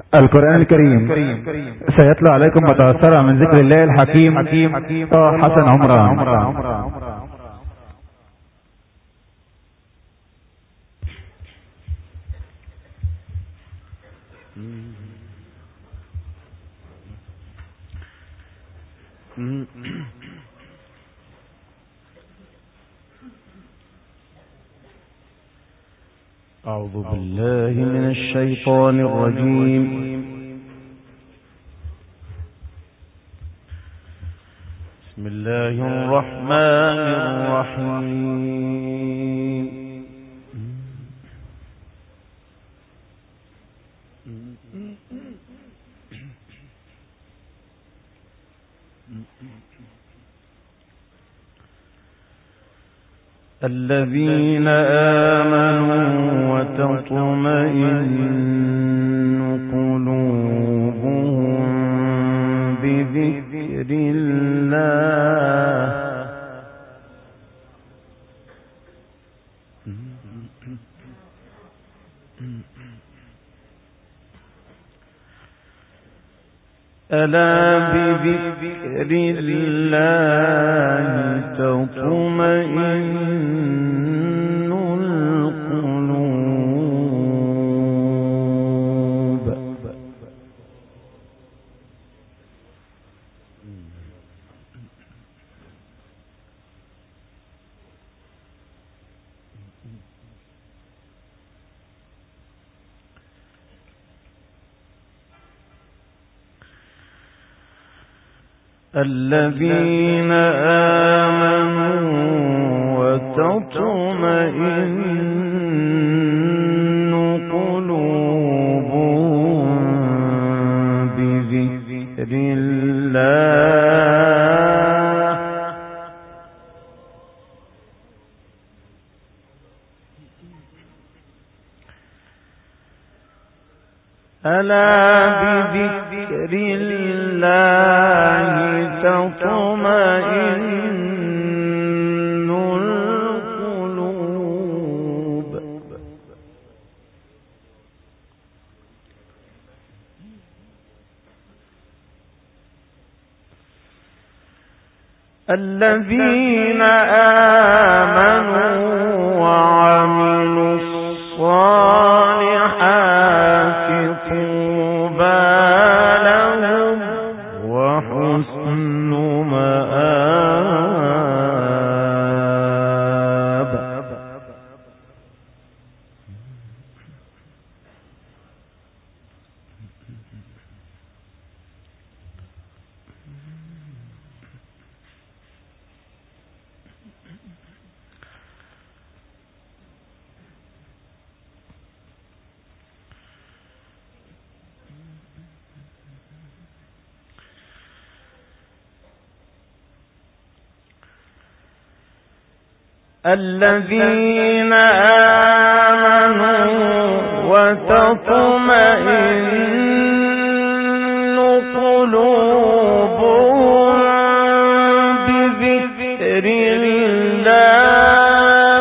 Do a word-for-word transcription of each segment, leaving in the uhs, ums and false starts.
القرآن الكريم سيتلو عليكم متأثرا من ذكر الله الحكيم طه حسن عمران. أعوذ بالله من الشيطان الرجيم. بسم الله الرحمن الرحيم. الذين آمنوا وتطمئن قلوبهم بذكر الله ألا بذكر الله تطمئن القلوب. الذين آمنوا وتطمئن قلوبهم بذكر الله ألا بذكر الله تطمئن القلوب. الذين آمنوا وعملوا الصالحات طوبى لهم وحسن مآب. الذين آمنوا وتطمئن قلوبهم بذكر الله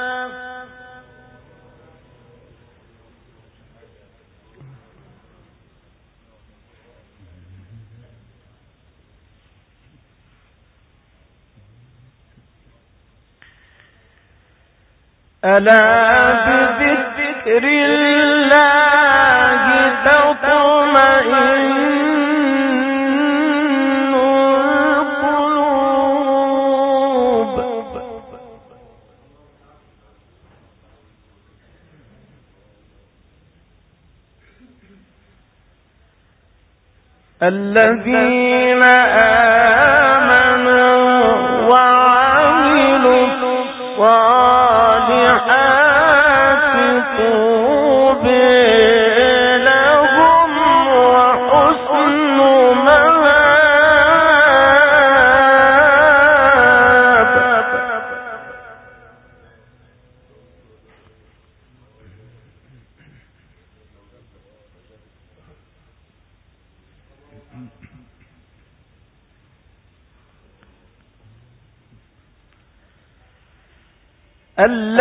ألا بذكر الله تطمئن القلوب. الذين آمنوا وعملوا الصالحات طوبى لهم وحسن مآب.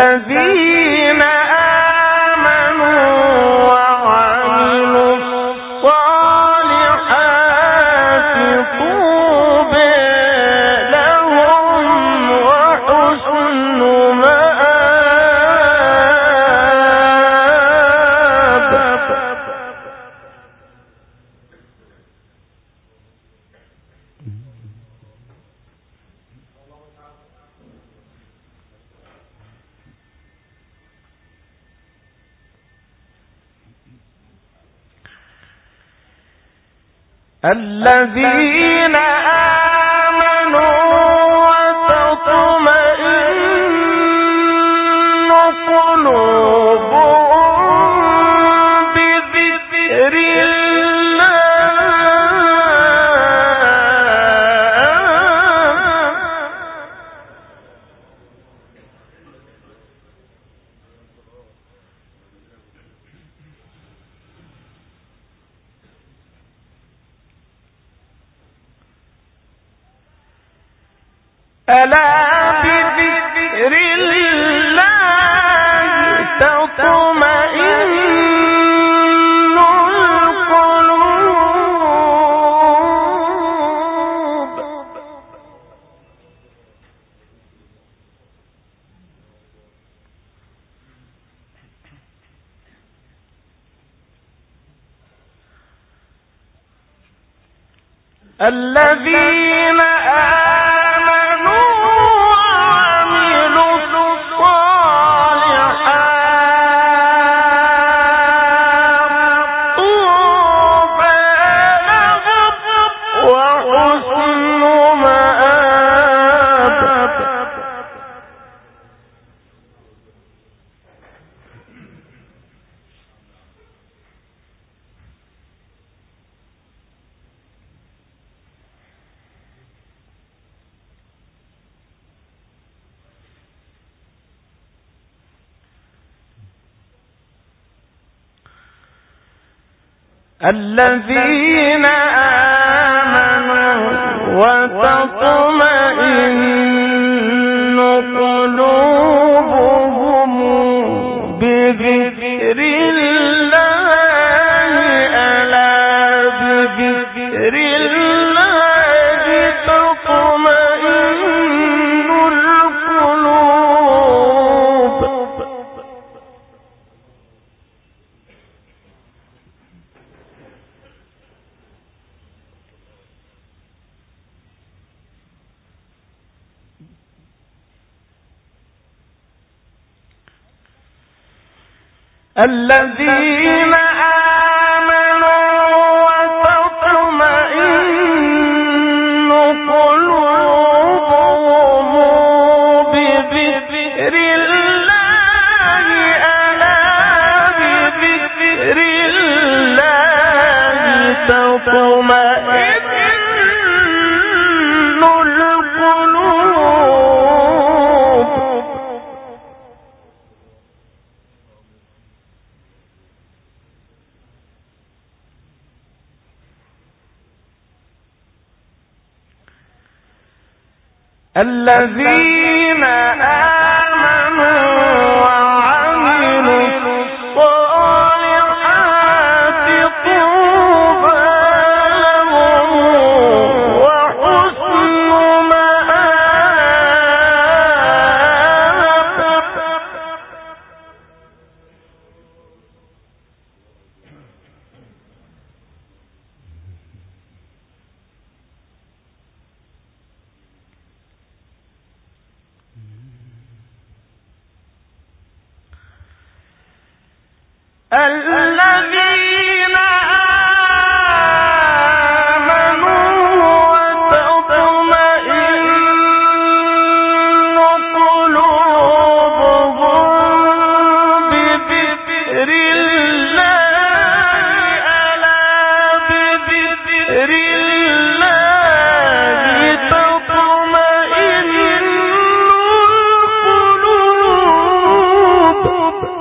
الذين آمنوا وعملوا الذين آمنوا وتطمئن قلوبهم بذكر ألا بذكر الله تطمئن القلوب. الذين الذين آمنوا وتطمئن قلوبهم بذكر الله. ألا بذكر الله تطمئن القلوب. الذين آمنوا وتطمئن قلوبهم بذكر الله. ألا بذكر الله تطمئن القلوب. الذين آمنوا وعملوا الصالحات طوبى لهم وحسن مآب. الذين آمنوا وتطمئن قلوبهم بذكر الله. ألا بذكر الله تطمئن القلوب.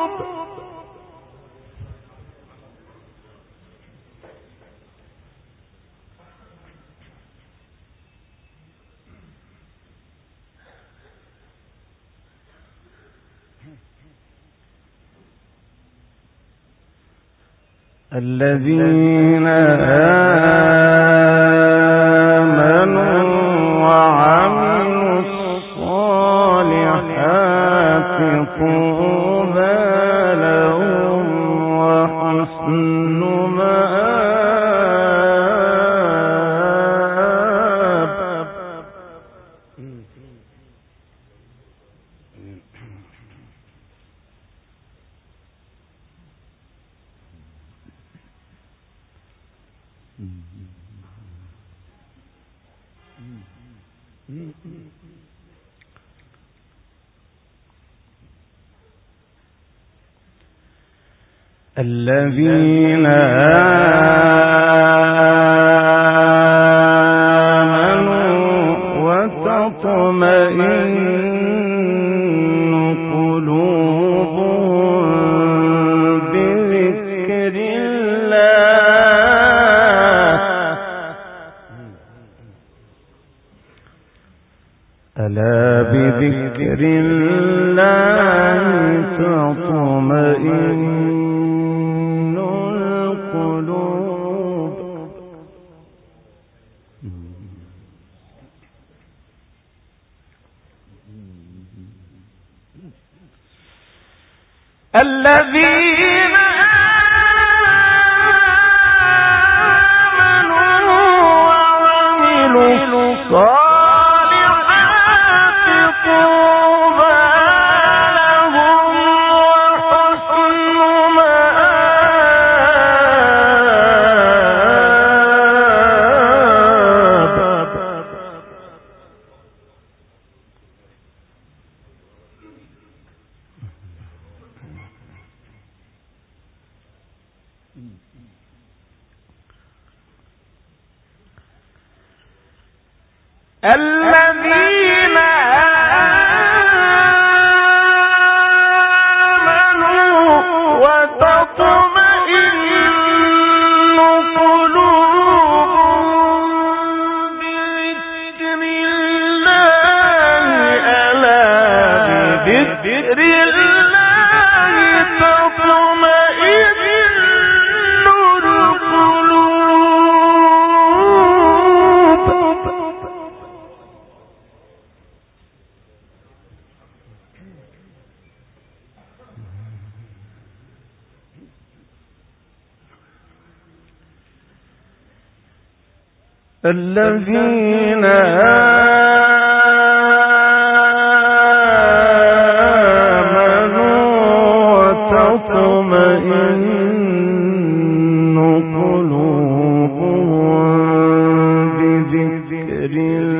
الذين آمنوا وعملوا الصالحات طوبى لهم وحسن مآب. الذين آمنوا وتطمئن قلوبهم بذكر الله. ألا بذكر الله تطمئن الذين آمنوا وعملوا الصالحات طوبى لهم وحسن مآب. الذين آمنوا وتطمئن قلوبهم بذكر الله. ألا بذكر الله تطمئن القلوب. الذين آمنوا وتطمئن قلوبهم بذكر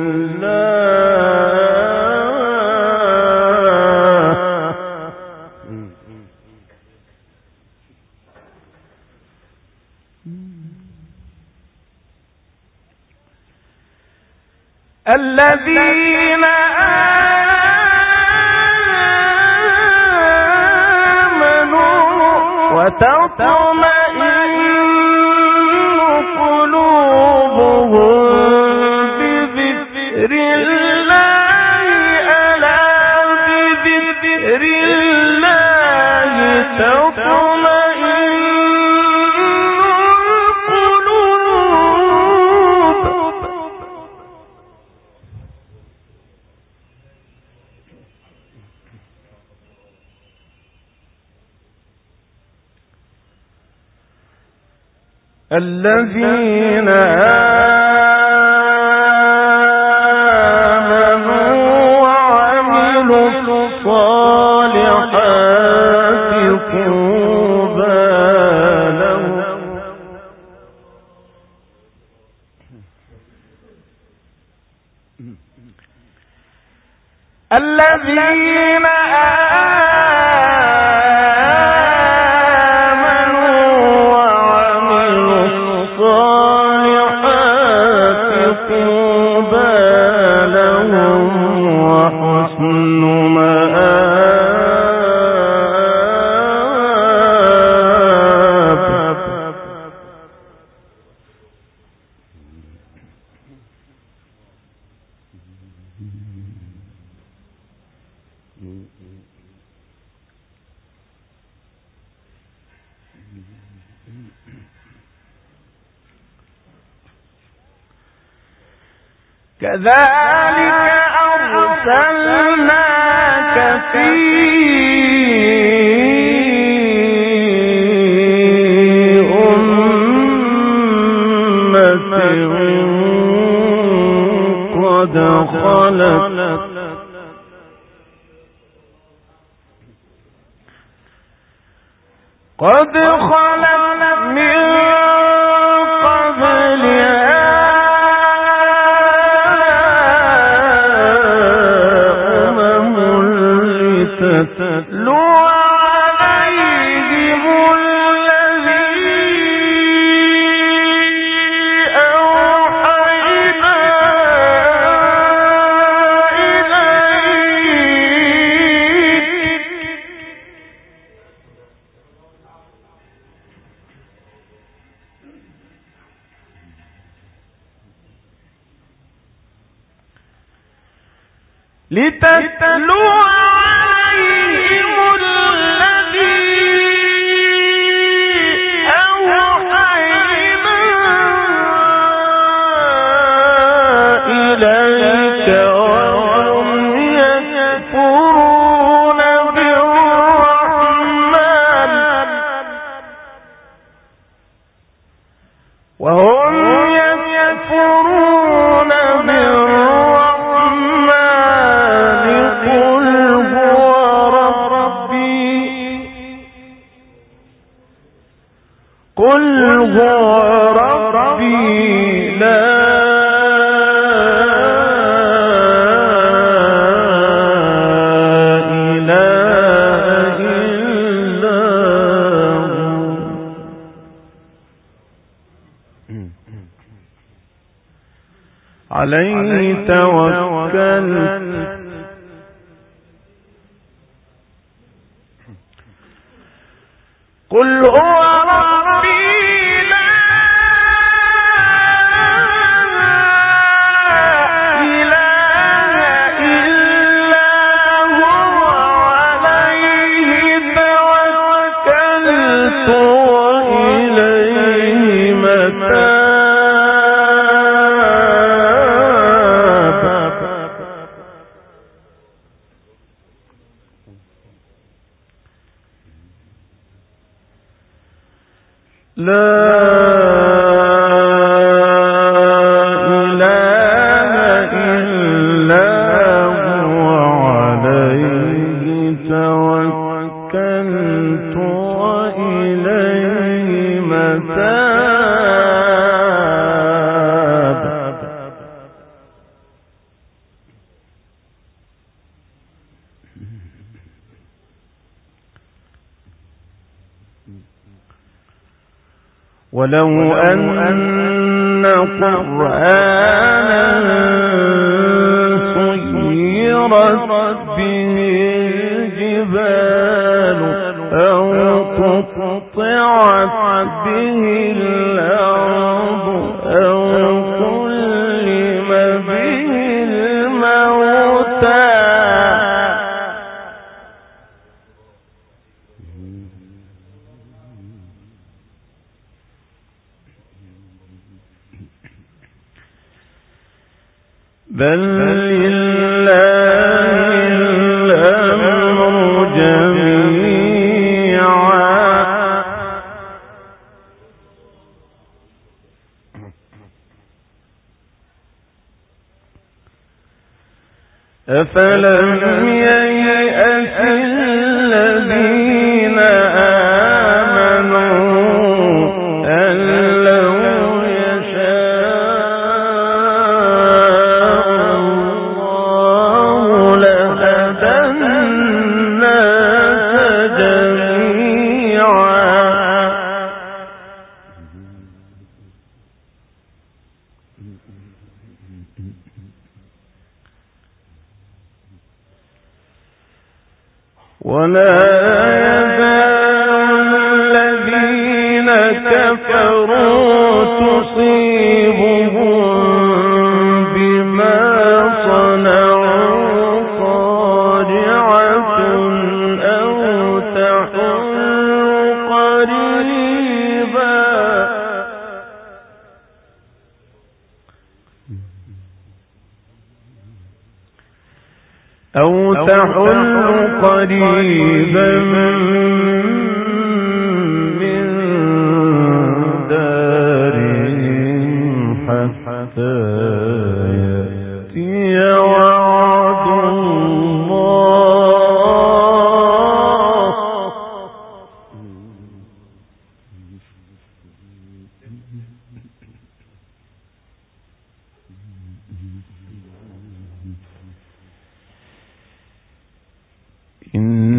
الذين آمنوا وتطمئن قلوبهم بذكر الله. ألا بذكر الله تطمئن القلوب. الذين آمنوا وعملوا الصالحات طوبى لهم. الذين كذلك أرسلناك في أمة قد خلت قد خلت من قبل لتتلو عليهم لتتلو عليهم الذي أوحينا إليك وهم يكفرون بالرحمن وهم يكفرون بالرحمن قل هو ربي لا إله إلا هو عليه توكلت قل هو ولو أن قرآنا سيرت به الجبال أو قطعت به الأرض أو كلم به الموتى بل لله الأمر جميعا أفلم ييأس الذين آمنوا أن لو ولا يزال الذين كفروا تصيبهم بما صنعوا قارعة أو تحل قريبا أو تحل قريبا من دارهم حتى يأتي وعد الله إن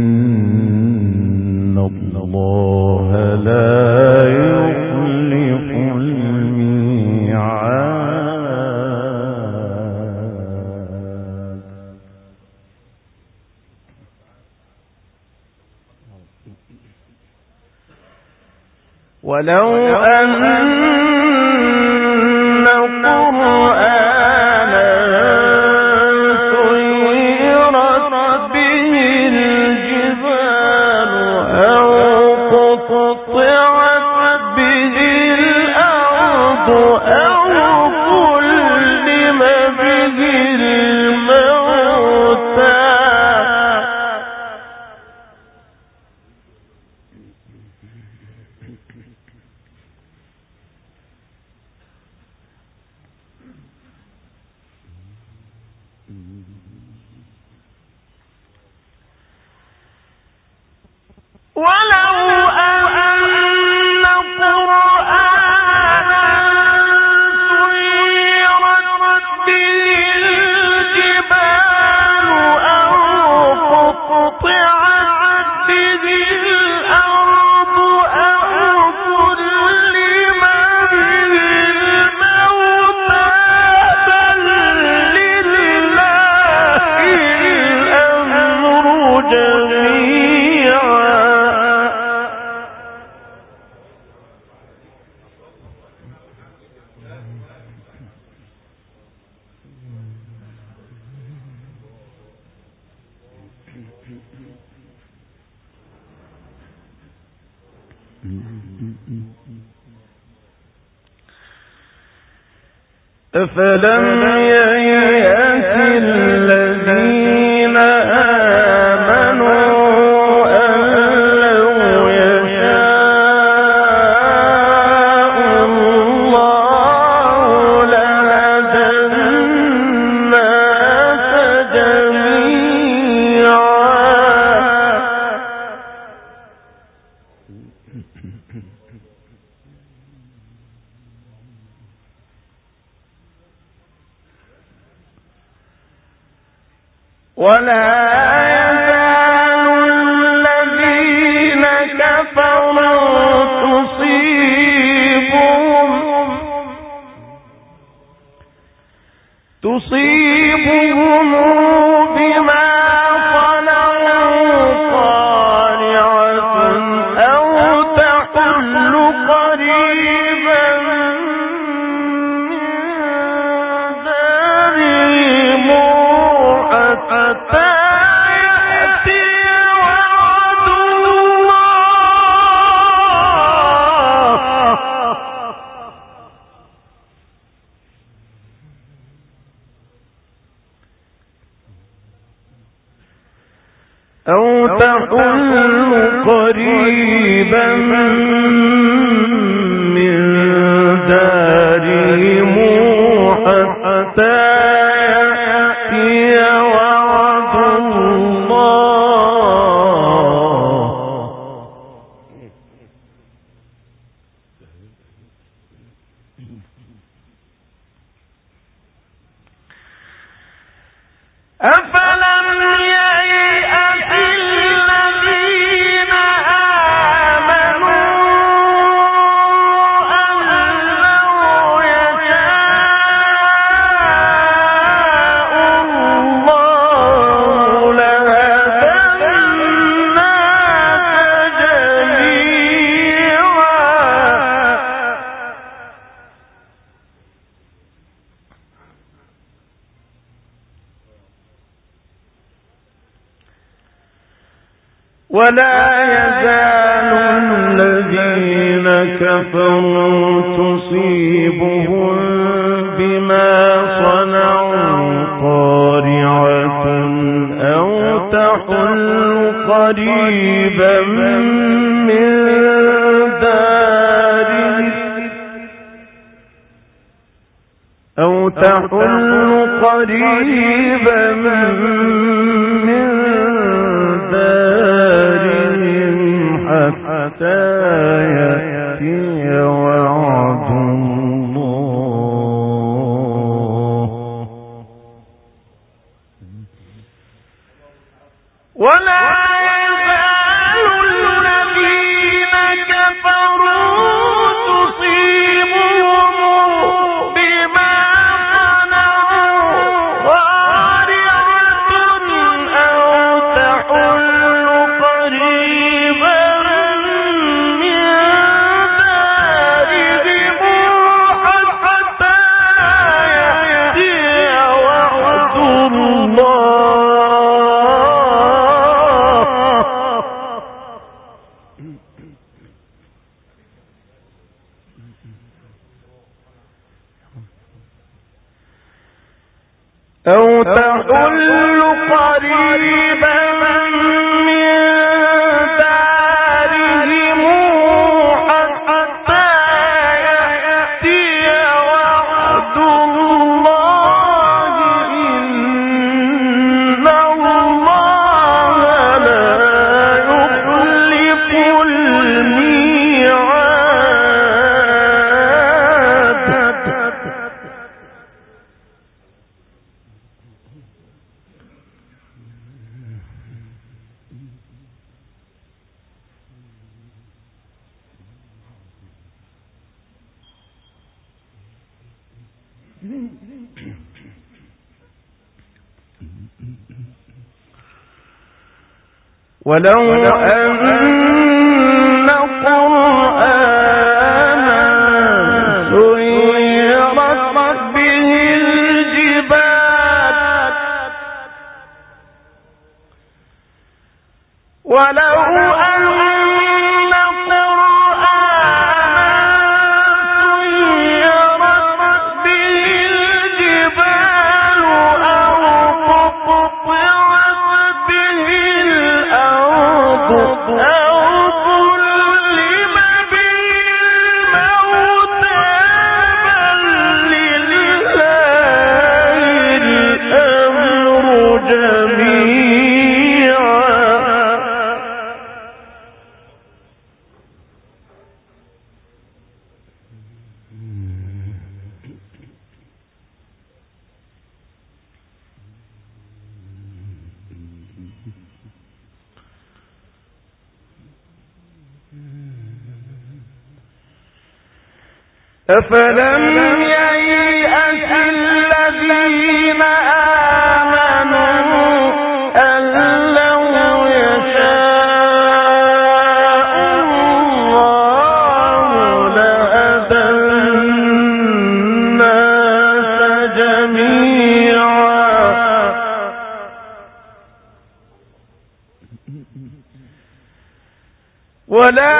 ولو أن قرآنا سيرت به الجبال أو قطعت به الأرض أو كلم به الموتى ولو أن قرآنا سيرت به الجبال أو قطعت به الأرض أو كلم به الموتى بل لله الأمر جميعا أفلم ييأس الذين آمنوا أن لو يشاء الله لهدى الناس جميعا ولا يزال الذين كفروا تصيبهم تصيبهم بما صنعوا قارعة أو تحل قريبا من دارهم حتى يأتي وعد الله أو تحل قريبا من دارهم حتى يأتي وعد الله أفلم ييأس الذين آمنوا أن لو يشاء الله لهدى الناس جميعا ولا يزال الذين كفروا تصيبهم بما صنعوا قارعة أو تحل قريبا من دارهم أو تحل قريبا من دارهم حتى يأتي وعد الله ولا يزال الذين كفروا تصيبهم بما صنعوا قارعة أو تحل قريبا من دارهم تحل قريبا من دارهم حتى يأتي وعد الله إن الله لا يخلف الميعاد. ولو أن قرآنا سيرت به الجبال ولو أن أفلم ييأس الذين آمنوا أن لو يشاء الله لهدى الناس جميعا ولا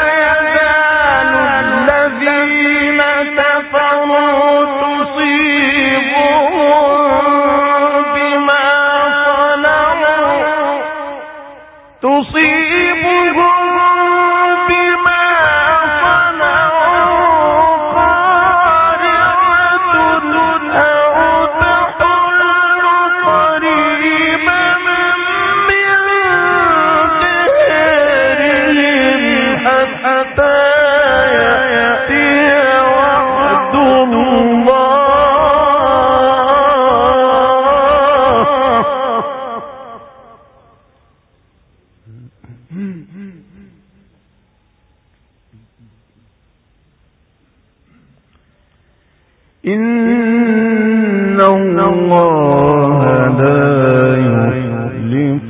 إن الله لا يخلف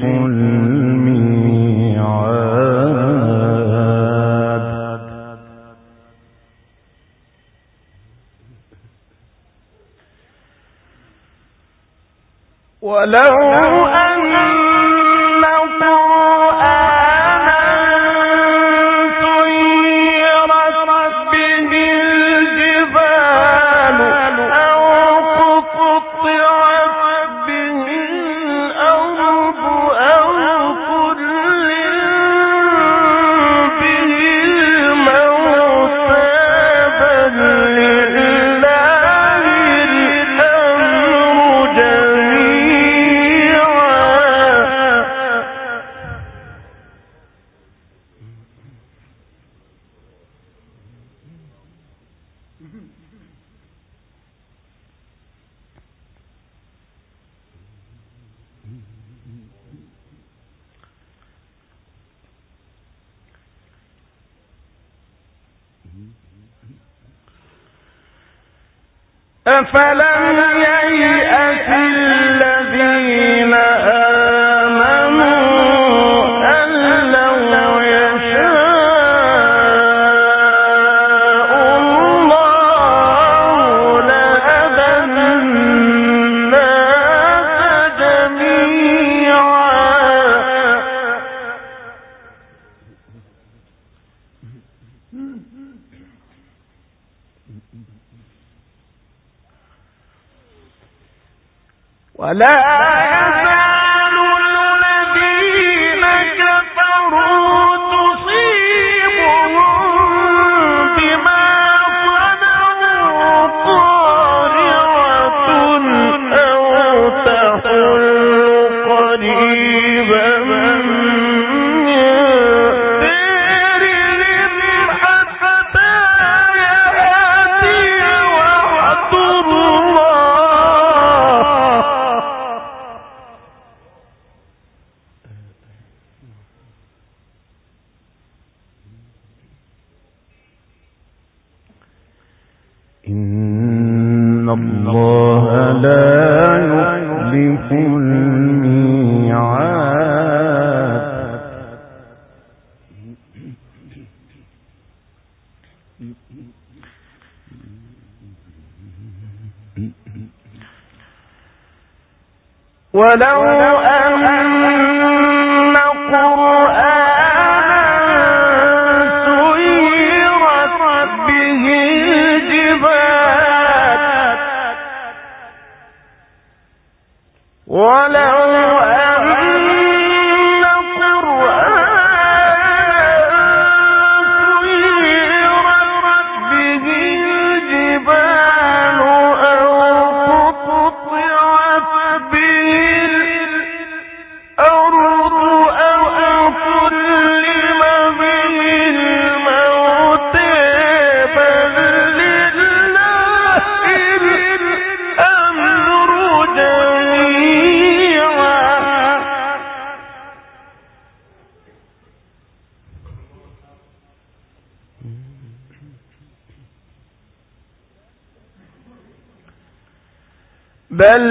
الميعاد. ولو أن أفلم ييأس الذين آمنوا أن لو يشاء الله لهدى الناس جميعا ولا يزال الذين كفروا تصيبهم بما صنعوا قارعة أو تحل قريبا من دارهم حتى يأتي وعد الله. إن الله لا يخلف الميعاد. ولو أن قرآنا سيرت به الجبال ولو أن قرآنا سيرت به الجبال أو قطعت به الأرض أو كلم به الموت بل لله الأمر جميعا. بل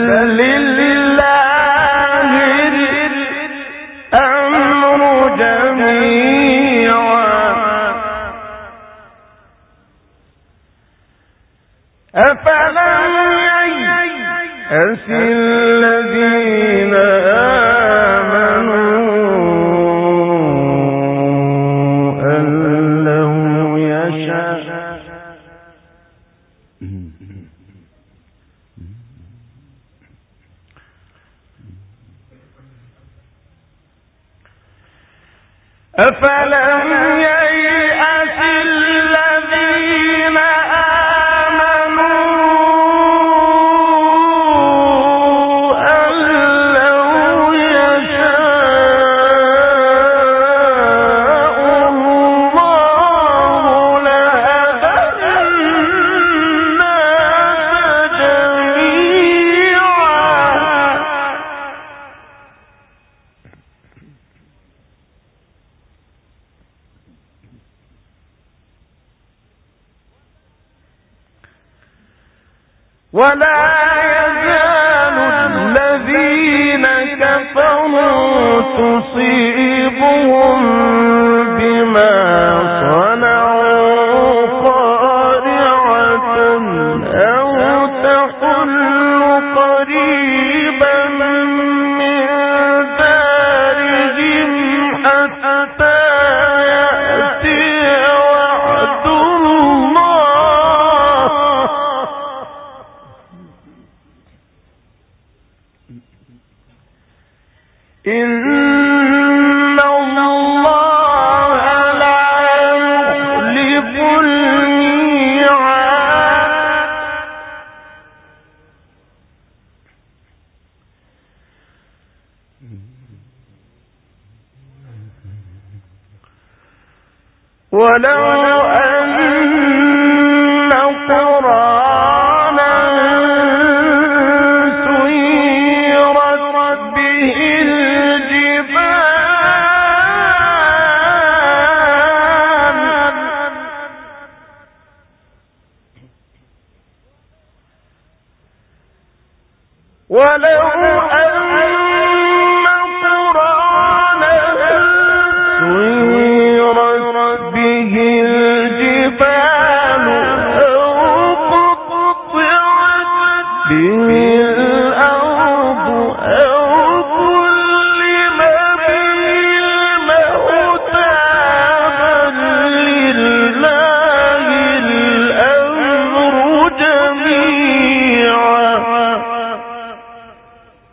لله الأمر جميعا. أفلم ييأس الذين آمنوا أن لو يشاء أفلم ييأس الذين آمنوا أن لو يشاء الله لهدى الناس جميعا. ولا يزال الذين كفروا تصيبهم بما صنعوا قارعة أو تحل قريبا من دارهم حتى يأتي وعد الله. إن الله لا يخلف الميعاد. ولو أن قرآنا سيرت به الجبال ولو أن قرآنا سيرت به الجبال أو قطعت به الأرض أو كلم به الموتى بل لله الأمر جميعا.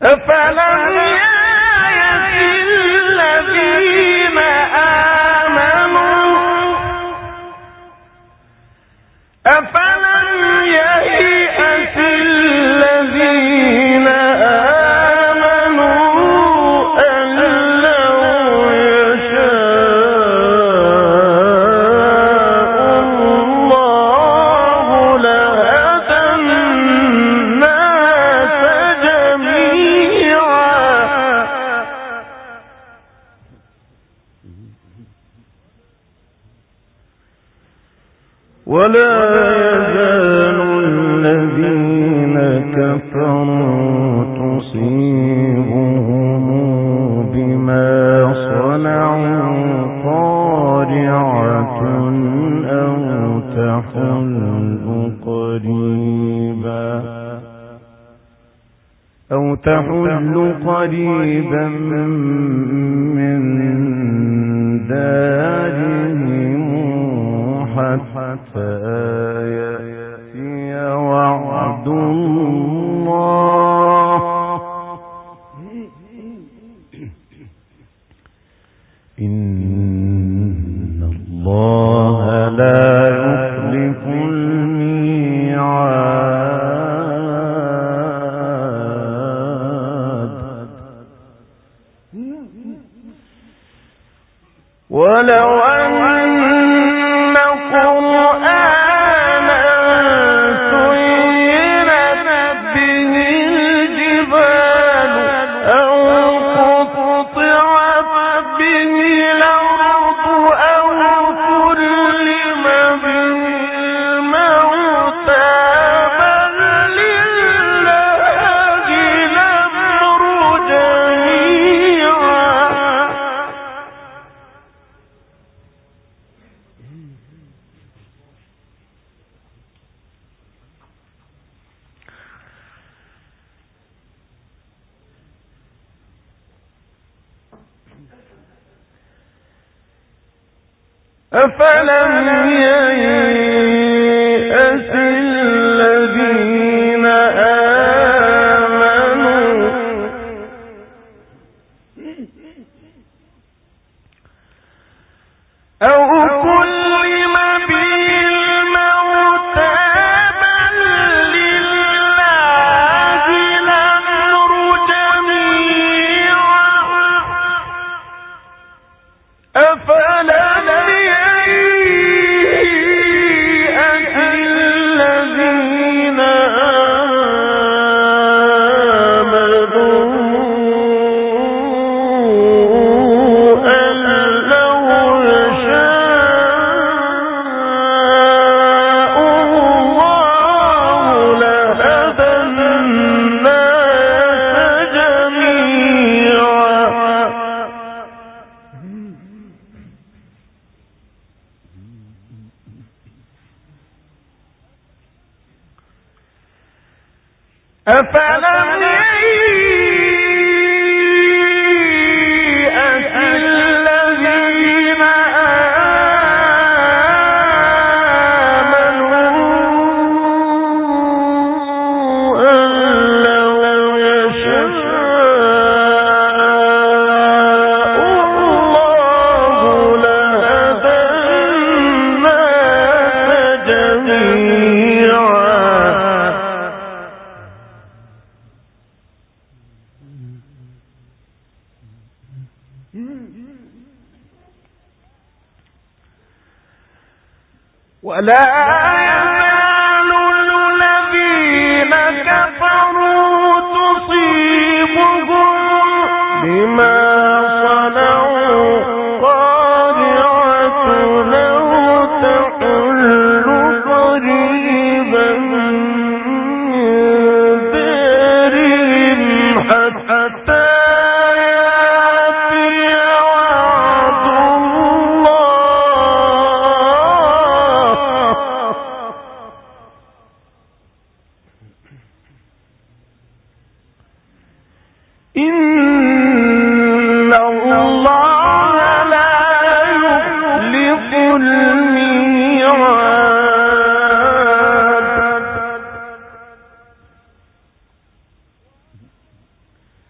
أفلم يأت الذين آمنوا أفلم ييأس الذين آمنوا أن لو يشاء الله لهدى الناس جميعا ولا يزال الذين كفروا تصيبهم بما صنعوا قارعة أو تحل قريبا أو تحل قريبا من دارهم حتى يأتي وعد الله إن الله لا يخلف الميعاد ولو أن قرآنا سيرت به الجبال أو قطعت به الأرض أو كلم به الموتى بل لله الأمر جميعا أفلم ييأس الذين آمنوا أو كلم به الموتى بل لله الأمر جميعا أفلم ييأس الذين آمنوا أن لو يشاء الله لهدى الناس جميعا أفلم ييأس الذين آمنوا أن لو يشاء الله لهدى الناس جميعا ولا يزال الذين كفروا تصيبهم بما صنعوا قارعة أو تحل قريبا من دارهم حتى إن الله لا يخلف الميعاد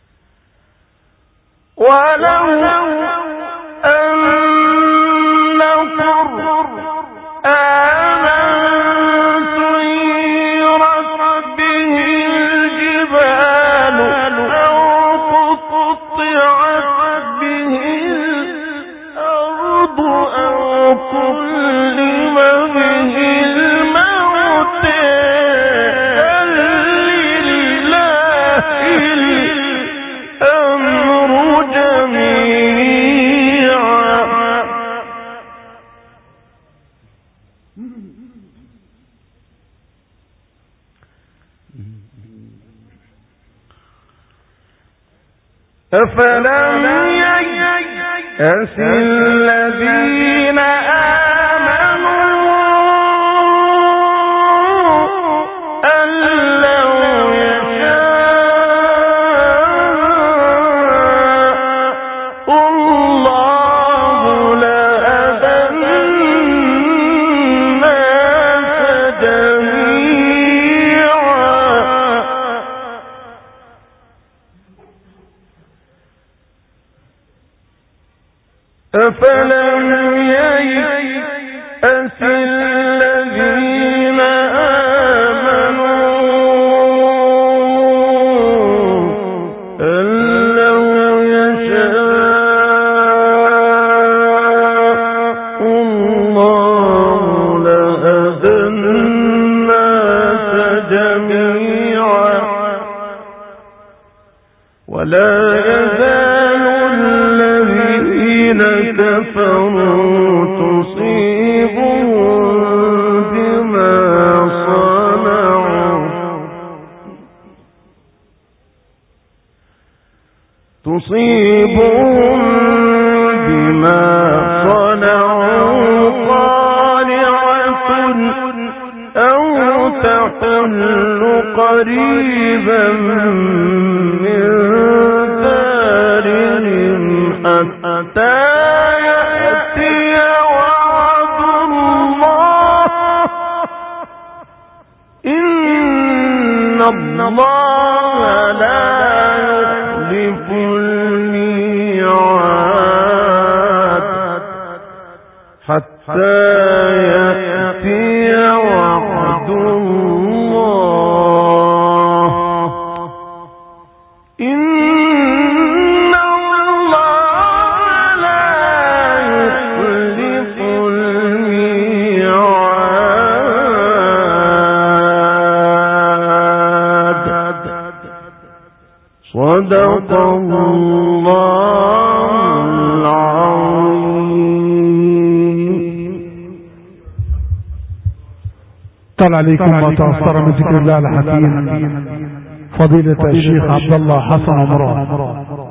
أفلم ييأس الذين آمنوا أن لو يشاء الله لهدى الناس جميعا أفلم ييأس الذين آمنوا أن لو يشاء الله لهدى الناس جميعا ولا يزال الذين كفروا تصيبهم بما صنعوا تصيبهم بما صنعوا قارعة أو تحل قريبا من دارهم حتى يأتي وعد الله إن الله لا يخلف الميعاد حتى يأتي وعد الله إن صدق الله العظيم. طال عليكم ما تأثر من ذكر الله الحكيم فضيلة الشيخ عبد الله حسن عمران.